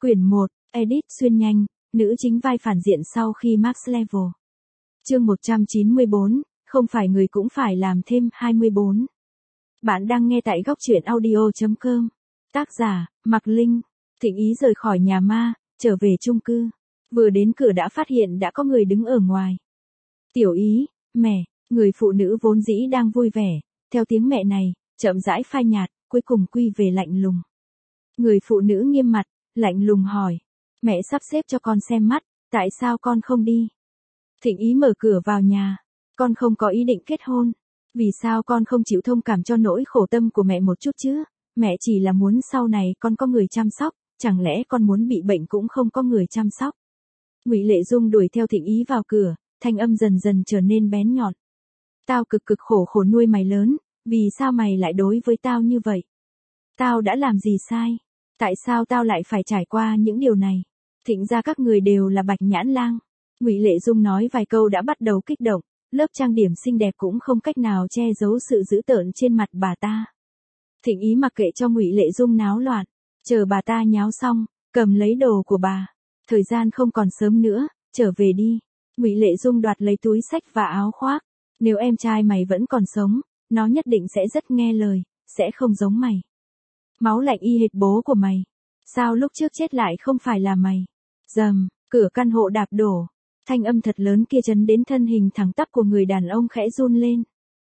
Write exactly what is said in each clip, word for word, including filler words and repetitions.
Quyển một, Edit xuyên nhanh, nữ chính vai phản diện sau khi Max Level. Chương một trăm chín mươi bốn, không phải người cũng phải làm thêm hai mươi bốn. Bạn đang nghe tại góc truyện audio chấm com. Tác giả, Mạc Linh. Thịnh Ý rời khỏi nhà ma, trở về chung cư. Vừa đến cửa đã phát hiện đã có người đứng ở ngoài. Tiểu Ý, mẹ, người phụ nữ vốn dĩ đang vui vẻ, theo tiếng mẹ này, chậm rãi phai nhạt, cuối cùng quy về lạnh lùng. Người phụ nữ nghiêm mặt, lạnh lùng hỏi. Mẹ sắp xếp cho con xem mắt, tại sao con không đi? Thịnh Ý mở cửa vào nhà. Con không có ý định kết hôn. Vì sao con không chịu thông cảm cho nỗi khổ tâm của mẹ một chút chứ? Mẹ chỉ là muốn sau này con có người chăm sóc, chẳng lẽ con muốn bị bệnh cũng không có người chăm sóc? Ngụy Lệ Dung đuổi theo Thịnh Ý vào cửa, thanh âm dần dần trở nên bén nhọn. Tao cực cực khổ khổ nuôi mày lớn, vì sao mày lại đối với tao như vậy? Tao đã làm gì sai? Tại sao tao lại phải trải qua những điều này? Thịnh ra các người đều là Bạch Nhãn Lang. Ngụy Lệ Dung nói vài câu đã bắt đầu kích động, lớp trang điểm xinh đẹp cũng không cách nào che giấu sự dữ tợn trên mặt bà ta. Thịnh Ý mặc kệ cho Ngụy Lệ Dung náo loạn, chờ bà ta nháo xong, cầm lấy đồ của bà. Thời gian không còn sớm nữa, trở về đi. Ngụy Lệ Dung đoạt lấy túi xách và áo khoác. Nếu em trai mày vẫn còn sống, nó nhất định sẽ rất nghe lời, sẽ không giống mày. Máu lạnh y hệt bố của mày. Sao lúc trước chết lại không phải là mày? Dầm, cửa căn hộ đạp đổ. Thanh âm thật lớn kia chấn đến thân hình thẳng tắp của người đàn ông khẽ run lên.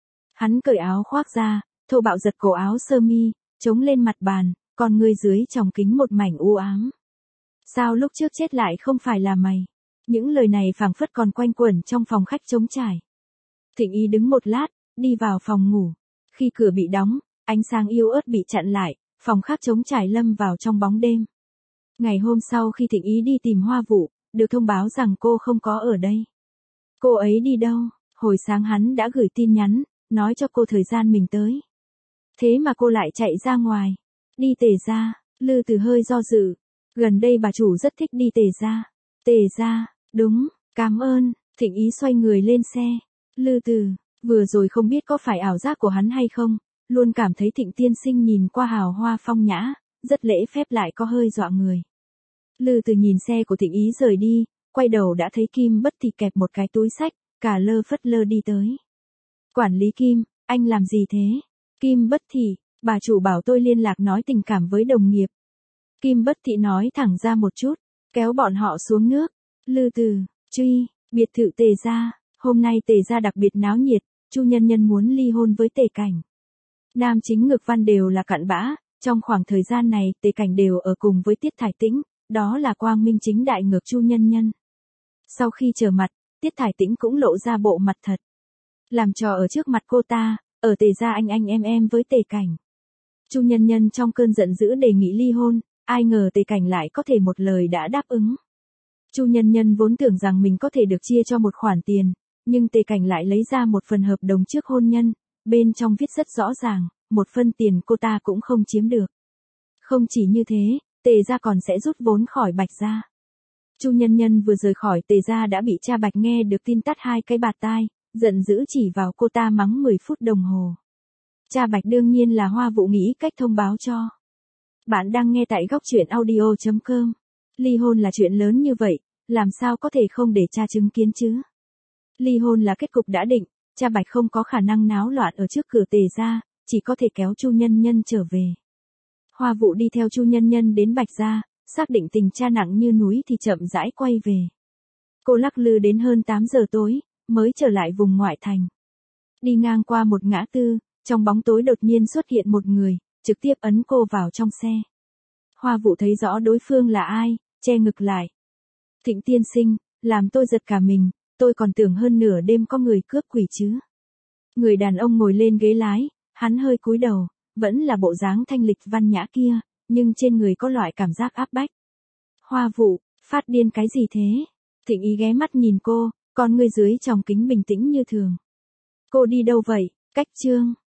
Hắn cởi áo khoác ra, thô bạo giật cổ áo sơ mi, chống lên mặt bàn, còn người dưới tròng kính một mảnh u ám. Sao lúc trước chết lại không phải là mày? Những lời này phảng phất còn quanh quẩn trong phòng khách trống trải. Thịnh Ý đứng một lát, đi vào phòng ngủ. Khi cửa bị đóng, ánh sáng yếu ớt bị chặn lại, phòng khách trống trải lâm vào trong bóng đêm. Ngày hôm sau khi Thịnh Ý đi tìm Hoa Vũ, được thông báo rằng cô không có ở đây. Cô ấy đi đâu? Hồi sáng hắn đã gửi tin nhắn, nói cho cô thời gian mình tới. Thế mà cô lại chạy ra ngoài. Đi Tề gia. Lư Từ hơi do dự. Gần đây bà chủ rất thích đi Tề gia. Tề gia, đúng, cảm ơn. Thịnh Ý xoay người lên xe. Lư Từ, vừa rồi không biết có phải ảo giác của hắn hay không, luôn cảm thấy Thịnh tiên sinh nhìn qua hào hoa phong nhã, rất lễ phép lại có hơi dọa người. Lư Từ nhìn xe của Thịnh Ý rời đi, quay đầu đã thấy Kim Bất Thị kẹp một cái túi xách, cả lơ phất lơ đi tới. Quản lý Kim, anh làm gì thế? Kim Bất Thị, bà chủ bảo tôi liên lạc nói tình cảm với đồng nghiệp. Kim Bất Thị nói thẳng ra một chút, kéo bọn họ xuống nước. Lư Từ, truy, biệt thự Tề gia, hôm nay Tề gia đặc biệt náo nhiệt, Chu Nhân Nhân muốn ly hôn với Tề Cảnh. Nam chính Ngực Văn đều là cặn bã, trong khoảng thời gian này Tề Cảnh đều ở cùng với Tiết Thải Tĩnh, đó là quang minh chính đại ngược Chu Nhân Nhân. Sau khi trở mặt, Tiết Thải Tĩnh cũng lộ ra bộ mặt thật. Làm trò ở trước mặt cô ta, ở Tề gia anh anh em em với Tề Cảnh. Chu Nhân Nhân trong cơn giận dữ đề nghị ly hôn, ai ngờ Tề Cảnh lại có thể một lời đã đáp ứng. Chu Nhân Nhân vốn tưởng rằng mình có thể được chia cho một khoản tiền, nhưng Tề Cảnh lại lấy ra một phần hợp đồng trước hôn nhân, bên trong viết rất rõ ràng, một phân tiền cô ta cũng không chiếm được. Không chỉ như thế, Tề gia còn sẽ rút vốn khỏi Bạch gia. Chu Nhân Nhân vừa rời khỏi Tề gia đã bị cha Bạch nghe được tin tắt hai cái bạt tai, giận dữ chỉ vào cô ta mắng mười phút đồng hồ. Cha Bạch đương nhiên là Hoa Vũ nghĩ cách thông báo cho. Bạn đang nghe tại góc truyện audio chấm com. Ly hôn là chuyện lớn như vậy, làm sao có thể không để cha chứng kiến chứ? Ly hôn là kết cục đã định, cha Bạch không có khả năng náo loạn ở trước cửa Tề gia, chỉ có thể kéo Chu Nhân Nhân trở về. Hoa Vũ đi theo Chu Nhân Nhân đến Bạch gia, xác định tình cha nặng như núi thì chậm rãi quay về. Cô lắc lư đến hơn tám giờ tối, mới trở lại vùng ngoại thành. Đi ngang qua một ngã tư, trong bóng tối đột nhiên xuất hiện một người, trực tiếp ấn cô vào trong xe. Hoa Vũ thấy rõ đối phương là ai, che ngực lại. Thịnh tiên sinh, làm tôi giật cả mình, tôi còn tưởng hơn nửa đêm có người cướp quỷ chứ. Người đàn ông ngồi lên ghế lái, hắn hơi cúi đầu, vẫn là bộ dáng thanh lịch văn nhã kia, nhưng trên người có loại cảm giác áp bách. Hoa Vũ, phát điên cái gì thế? Thịnh Ý ghé mắt nhìn cô, con người dưới tròng kính bình tĩnh như thường. Cô đi đâu vậy? Cách Trương,